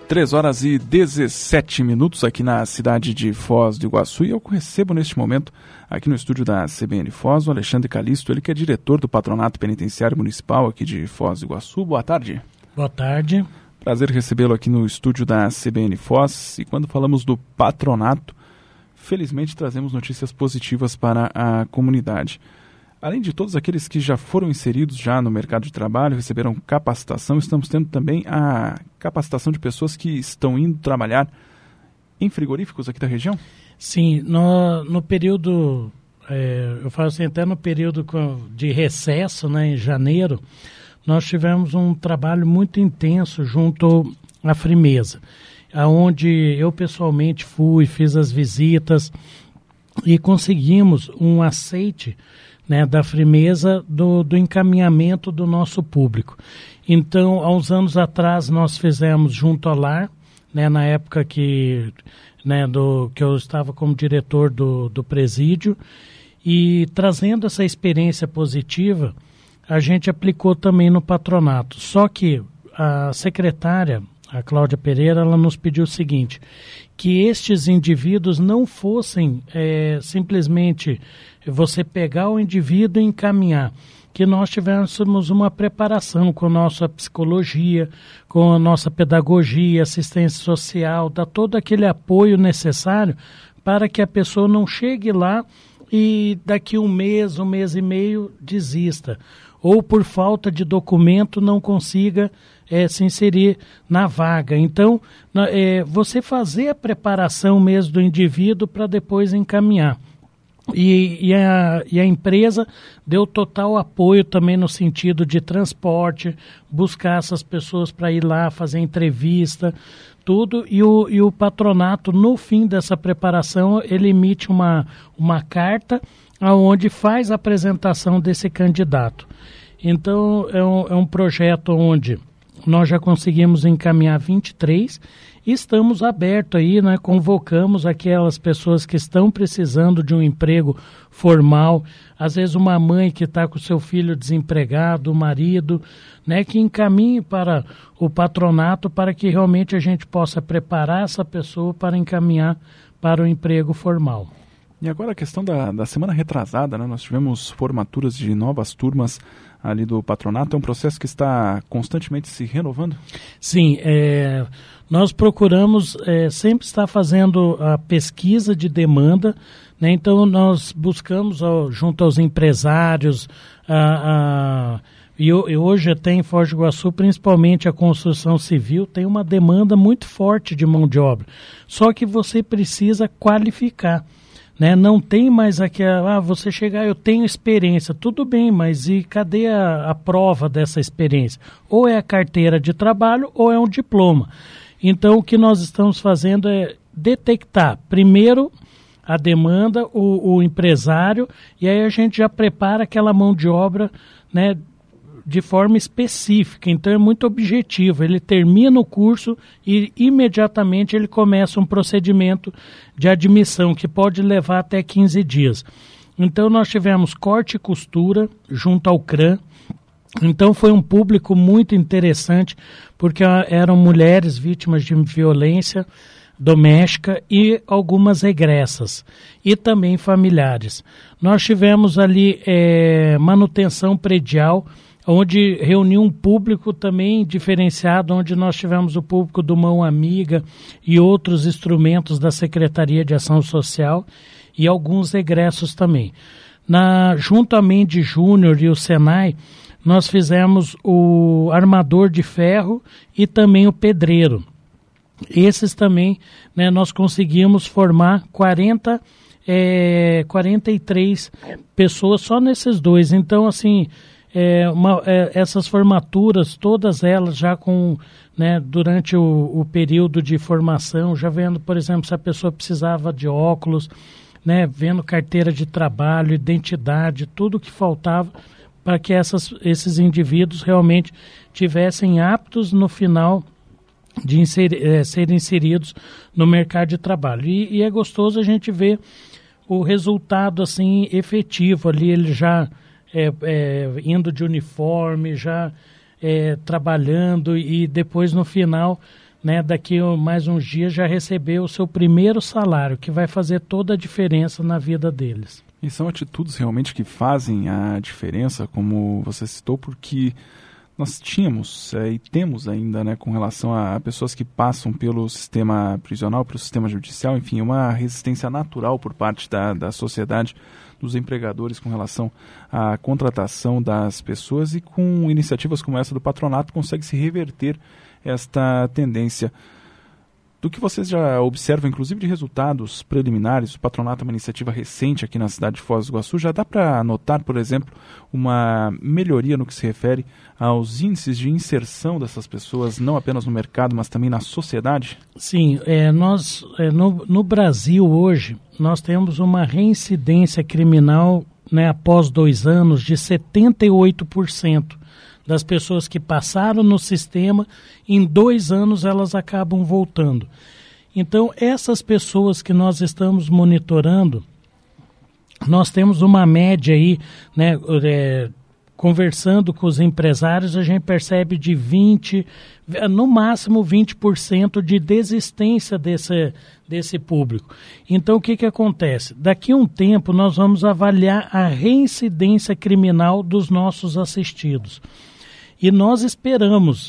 3h17 aqui na cidade de Foz do Iguaçu, e eu recebo neste momento aqui no estúdio da CBN Foz o Alexandre Calisto, ele que é diretor do Patronato Penitenciário Municipal aqui de Foz do Iguaçu. Boa tarde. Boa tarde. Prazer recebê-lo aqui no estúdio da CBN Foz, e quando falamos do patronato, felizmente trazemos notícias positivas para a comunidade. Além de todos aqueles que já foram inseridos já no mercado de trabalho, receberam capacitação, estamos tendo também a capacitação de pessoas que estão indo trabalhar em frigoríficos aqui da região? Sim, no período, eu falo assim, até no período de recesso, né, em janeiro, nós tivemos um trabalho muito intenso junto à Frimeza, onde eu pessoalmente fiz as visitas e conseguimos um aceite, né, da Frimeza do encaminhamento do nosso público. Então, há uns anos atrás, nós fizemos junto ao lar, né, na época que eu estava como diretor do presídio, e trazendo essa experiência positiva, a gente aplicou também no patronato. Só que a secretária, a Cláudia Pereira, ela nos pediu o seguinte, que estes indivíduos não fossem simplesmente você pegar o indivíduo e encaminhar, que nós tivéssemos uma preparação com a nossa psicologia, com a nossa pedagogia, assistência social, dar todo aquele apoio necessário para que a pessoa não chegue lá e daqui um mês e meio desista, ou por falta de documento não consiga se inserir na vaga. Então, você fazer a preparação mesmo do indivíduo para depois encaminhar. E a empresa deu total apoio também no sentido de transporte, buscar essas pessoas para ir lá fazer entrevista, tudo, e o patronato, no fim dessa preparação, ele emite uma carta onde faz a apresentação desse candidato. Então, é um projeto onde nós já conseguimos encaminhar 23 e estamos abertos aí, né? Convocamos aquelas pessoas que estão precisando de um emprego formal, às vezes uma mãe que está com seu filho desempregado, o marido, né? Que encaminhe para o patronato para que realmente a gente possa preparar essa pessoa para encaminhar para o emprego formal. E agora a questão da semana retrasada, né? Nós tivemos formaturas de novas turmas ali do patronato. É um processo que está constantemente se renovando? Sim, nós procuramos sempre estar fazendo a pesquisa de demanda, né? Então nós buscamos junto aos empresários, e hoje até em Foz do Iguaçu, principalmente a construção civil, tem uma demanda muito forte de mão de obra. Só que você precisa qualificar. Né? Não tem mais aquela, você chegar, eu tenho experiência, tudo bem, mas e cadê a prova dessa experiência? Ou é a carteira de trabalho ou é um diploma. Então, o que nós estamos fazendo é detectar primeiro a demanda, o empresário, e aí a gente já prepara aquela mão de obra, né, de forma específica. Então é muito objetivo, ele termina o curso e imediatamente ele começa um procedimento de admissão que pode levar até 15 dias. Então nós tivemos corte e costura junto ao CRAM. Então foi um público muito interessante, porque eram mulheres vítimas de violência doméstica e algumas regressas, e também familiares. Nós tivemos ali manutenção predial, onde reuniu um público também diferenciado, onde nós tivemos o público do Mão Amiga e outros instrumentos da Secretaria de Ação Social e alguns egressos também. Junto à Mendes Júnior e o Senai, nós fizemos o armador de ferro e também o pedreiro. Esses também, né, nós conseguimos formar 43 pessoas só nesses dois. Então, assim, essas formaturas, todas elas já com, né, durante o período de formação, já vendo, por exemplo, se a pessoa precisava de óculos, né, vendo carteira de trabalho, identidade, tudo que faltava para que esses indivíduos realmente tivessem aptos no final de serem inseridos no mercado de trabalho. E é gostoso a gente ver o resultado assim efetivo ali, ele já indo de uniforme, já trabalhando, e depois no final, né, daqui a mais uns dias já receber o seu primeiro salário, que vai fazer toda a diferença na vida deles. E são atitudes realmente que fazem a diferença, como você citou, porque nós tínhamos e temos ainda, né, com relação a pessoas que passam pelo sistema prisional, pelo sistema judicial, enfim, uma resistência natural por parte da sociedade, dos empregadores com relação à contratação das pessoas, e com iniciativas como essa do patronato consegue se reverter esta tendência. Do que vocês já observam, inclusive de resultados preliminares, o patronato é uma iniciativa recente aqui na cidade de Foz do Iguaçu. Já dá para notar, por exemplo, uma melhoria no que se refere aos índices de inserção dessas pessoas, não apenas no mercado, mas também na sociedade? Sim, no Brasil hoje, nós temos uma reincidência criminal, né, após 2 anos de 78%. Das pessoas que passaram no sistema, em 2 anos elas acabam voltando. Então, essas pessoas que nós estamos monitorando, nós temos uma média aí, né, conversando com os empresários, a gente percebe de 20%, no máximo 20% de desistência desse público. Então, o que acontece? Daqui a um tempo, nós vamos avaliar a reincidência criminal dos nossos assistidos. E nós esperamos,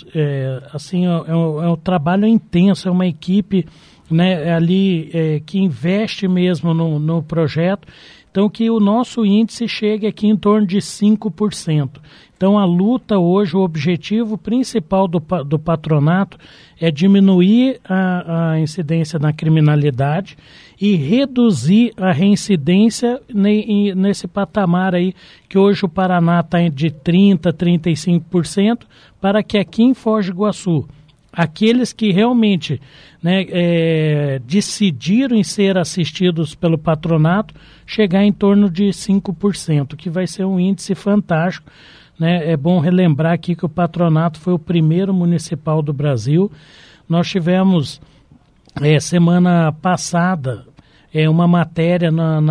é um trabalho intenso, é uma equipe, né, ali que investe mesmo no projeto, então que o nosso índice chegue aqui em torno de 5%. Então a luta hoje, o objetivo principal do patronato é diminuir a incidência na criminalidade e reduzir a reincidência nesse patamar aí, que hoje o Paraná está de 30% a 35%, para que aqui em Foz do Iguaçu, aqueles que realmente, né, decidiram em ser assistidos pelo patronato, chegar em torno de 5%, que vai ser um índice fantástico. Né? É bom relembrar aqui que o patronato foi o primeiro municipal do Brasil. Nós tivemos, semana passada, uma matéria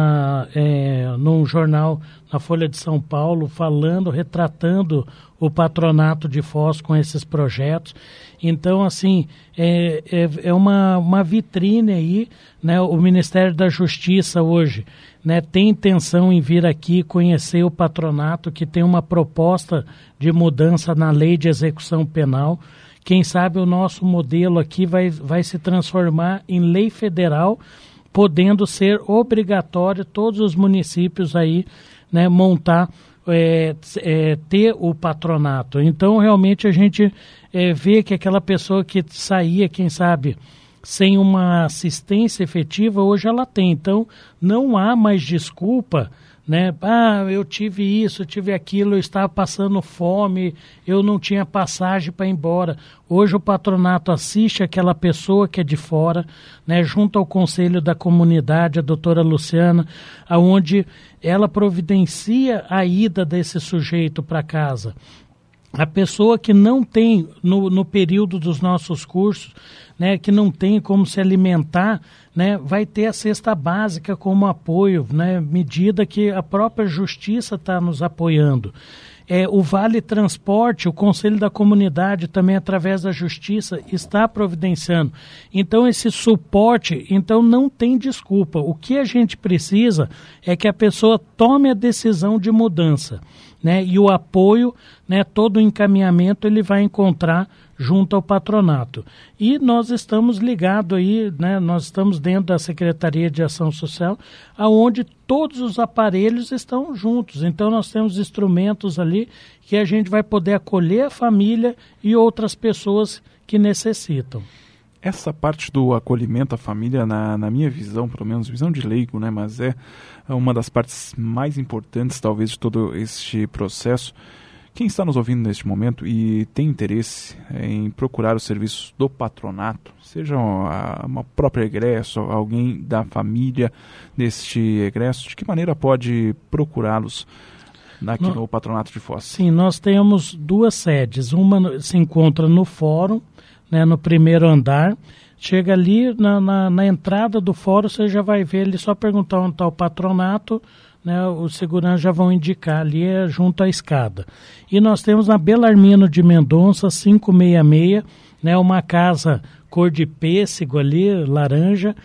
num jornal na Folha de São Paulo, retratando o patronato de Foz com esses projetos. Então, assim, é uma vitrine aí, né? O Ministério da Justiça hoje, né, tem intenção em vir aqui conhecer o patronato, que tem uma proposta de mudança na lei de execução penal. Quem sabe o nosso modelo aqui vai se transformar em lei federal, podendo ser obrigatório todos os municípios aí, né, montar, ter o patronato. Então, realmente, a gente vê que aquela pessoa que saía, quem sabe, sem uma assistência efetiva, hoje ela tem. Então, não há mais desculpa, né? Eu tive isso, eu tive aquilo, eu estava passando fome, eu não tinha passagem para ir embora. Hoje o patronato assiste aquela pessoa que é de fora, né, junto ao conselho da comunidade, a doutora Luciana, aonde ela providencia a ida desse sujeito para casa. A pessoa que não tem, no período dos nossos cursos, né, que não tem como se alimentar, né, vai ter a cesta básica como apoio, né, medida que a própria Justiça está nos apoiando. O Vale Transporte, o Conselho da Comunidade, também através da Justiça, está providenciando. Então, esse suporte, então não tem desculpa. O que a gente precisa é que a pessoa tome a decisão de mudança, né? E o apoio, né, todo o encaminhamento ele vai encontrar junto ao patronato. E nós estamos ligados aí, né, nós estamos dentro da Secretaria de Ação Social, aonde todos os aparelhos estão juntos. Então nós temos instrumentos ali que a gente vai poder acolher a família e outras pessoas que necessitam. Essa parte do acolhimento à família, na minha visão, pelo menos visão de leigo, né, mas é uma das partes mais importantes, talvez, de todo este processo. Quem está nos ouvindo neste momento e tem interesse em procurar os serviços do patronato, seja uma própria egresso, alguém da família deste egresso, de que maneira pode procurá-los aqui no patronato de Foz? Sim, nós temos 2 sedes. Uma se encontra no fórum, né, no primeiro andar. Chega ali na entrada do fórum, você já vai ver ali, só perguntar onde está o patronato, né, os seguranças já vão indicar ali, junto à escada. E nós temos na Belarmino de Mendonça, 566, né, uma casa cor de pêssego ali, laranja,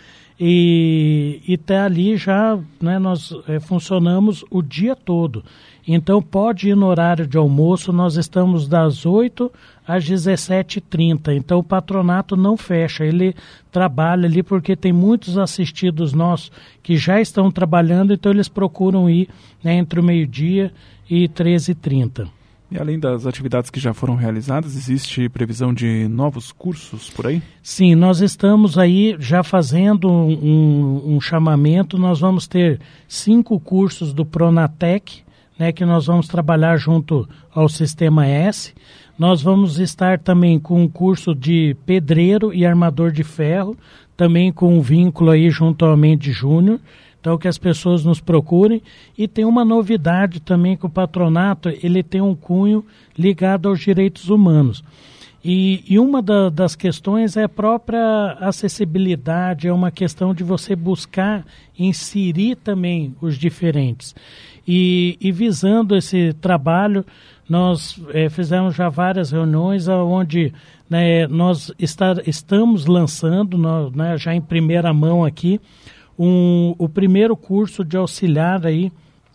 e tá ali já, né, nós funcionamos o dia todo. Então pode ir no horário de almoço, nós estamos das 8 às 17h30. Então o patronato não fecha, ele trabalha ali porque tem muitos assistidos nossos que já estão trabalhando, então eles procuram ir, né, entre o meio-dia e 13h30. E além das atividades que já foram realizadas, existe previsão de novos cursos por aí? Sim, nós estamos aí já fazendo um chamamento. Nós vamos ter 5 cursos do Pronatec, né, que nós vamos trabalhar junto ao Sistema S. Nós vamos estar também com um curso de pedreiro e armador de ferro, também com um vínculo aí junto ao Mendes Júnior. Então, que as pessoas nos procurem. E tem uma novidade também, que o patronato ele tem um cunho ligado aos direitos humanos. E uma das questões é a própria acessibilidade, é uma questão de você buscar inserir também os diferentes. E visando esse trabalho, nós fizemos já várias reuniões onde, né, nós estamos lançando, né, já em primeira mão aqui, o primeiro curso de auxiliar aí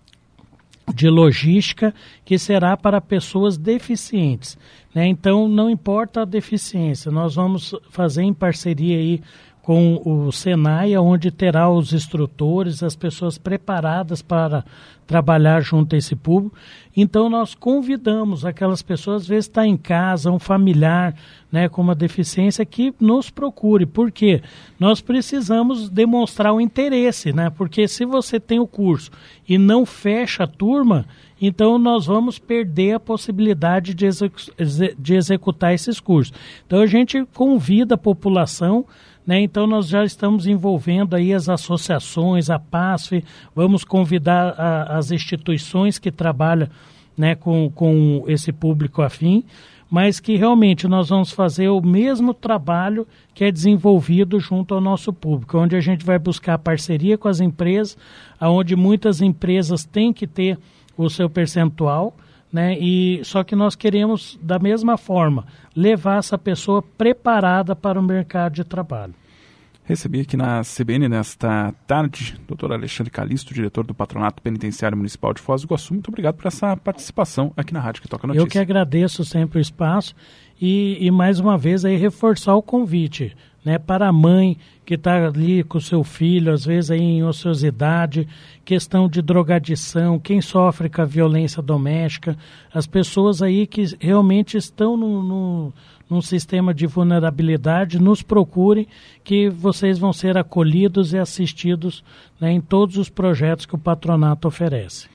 de logística, que será para pessoas deficientes, né? Então não importa a deficiência, nós vamos fazer em parceria aí com o Senai, onde terá os instrutores, as pessoas preparadas para trabalhar junto a esse público. Então nós convidamos aquelas pessoas, às vezes está em casa, um familiar, né, com uma deficiência, que nos procure. Por quê? Nós precisamos demonstrar o interesse, né? Porque se você tem o curso e não fecha a turma, então nós vamos perder a possibilidade de executar esses cursos. Então a gente convida a população, né? Então nós já estamos envolvendo aí as associações, a PASF, vamos convidar as instituições que trabalham, né, com esse público afim, mas que realmente nós vamos fazer o mesmo trabalho que é desenvolvido junto ao nosso público, onde a gente vai buscar parceria com as empresas, onde muitas empresas têm que ter o seu percentual, né? E só que nós queremos, da mesma forma, levar essa pessoa preparada para o mercado de trabalho. Recebi aqui na CBN nesta tarde o Dr. Alexandre Calisto, diretor do Patronato Penitenciário Municipal de Foz do Iguaçu. Muito obrigado por essa participação aqui na Rádio Que Toca Notícia. Eu que agradeço sempre o espaço e mais uma vez aí reforçar o convite, né, para a mãe que está ali com o seu filho, às vezes aí em ociosidade, questão de drogadição, quem sofre com a violência doméstica, as pessoas aí que realmente estão num sistema de vulnerabilidade, nos procurem, que vocês vão ser acolhidos e assistidos, né, em todos os projetos que o patronato oferece.